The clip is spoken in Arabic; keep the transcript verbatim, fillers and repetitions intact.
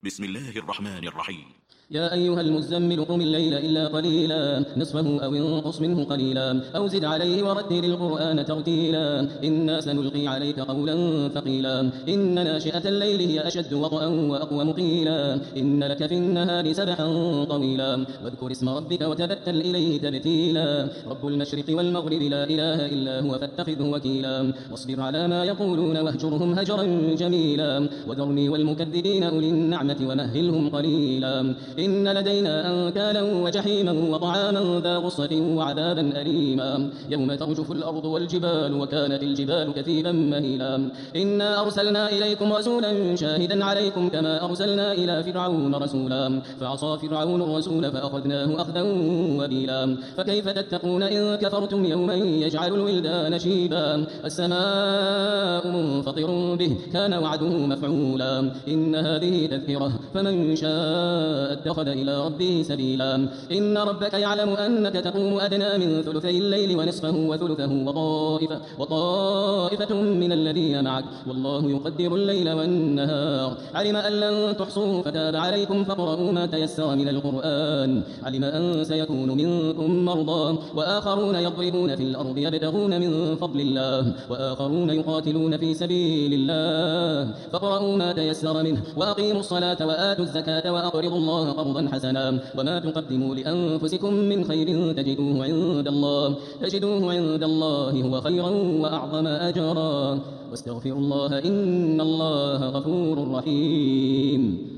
بسم الله الرحمن الرحيم. يا أيها المزمل قم الليل إلا قليلا نصفه أو انقص منه قليلا أو زد عليه ورتل القرآن ترتيلا إنا سنلقي عليك قولا ثقيلا إن ناشئة الليل هي أشد وطئا وأقوم قيلا إن لك في النهار سبحا طويلا واذكر اسم ربك وتبتل إليه تبتيلا رب المشرق والمغرب لا إله إلا هو فاتخذه وكيلا واصبر على ما يقولون واهجرهم هجرا جميلا وذرني والمكذبين أولي النعمة ومهلهم قليلا إن لدينا أنكالا وجحيما وطعاما ذا غصة وعذابا أليما يوم ترجف الأرض والجبال وكانت الجبال كثيبا مهيلا إنا أرسلنا إليكم رسولا شاهدا عليكم كما أرسلنا إلى فرعون رسولا فعصى فرعون الرسول فأخذناه أخذا وبيلا فكيف تتقون إن كفرتم يوما يجعل الولدان شيبا السماء منفطر به كان وعده مفعولا إن هذه تذكرة فمن شاء اتخذ إلى ربه سبيلا إن ربك يعلم أنك تقوم أدنى من ثلثي الليل ونصفه وثلثه وطائفة, وطائفة من الذين معك والله يقدر الليل والنهار علم أن لن تحصوا فتاب عليكم فاقرؤوا ما تيسر من القرآن علم أن سيكون منكم مرضى وآخرون يضربون في الأرض يبتغون من فضل الله وآخرون يقاتلون في سبيل الله فاقرؤوا ما تيسر منه وأقيموا الصلاة وآتوا الزكاة وأقرضوا الله قرضا حسنا وما تقدموا لأنفسكم من خير تجدوه عند الله تجدوه عند الله هو خيرا وأعظم أجرا واستغفروا الله إن الله غفور رحيم.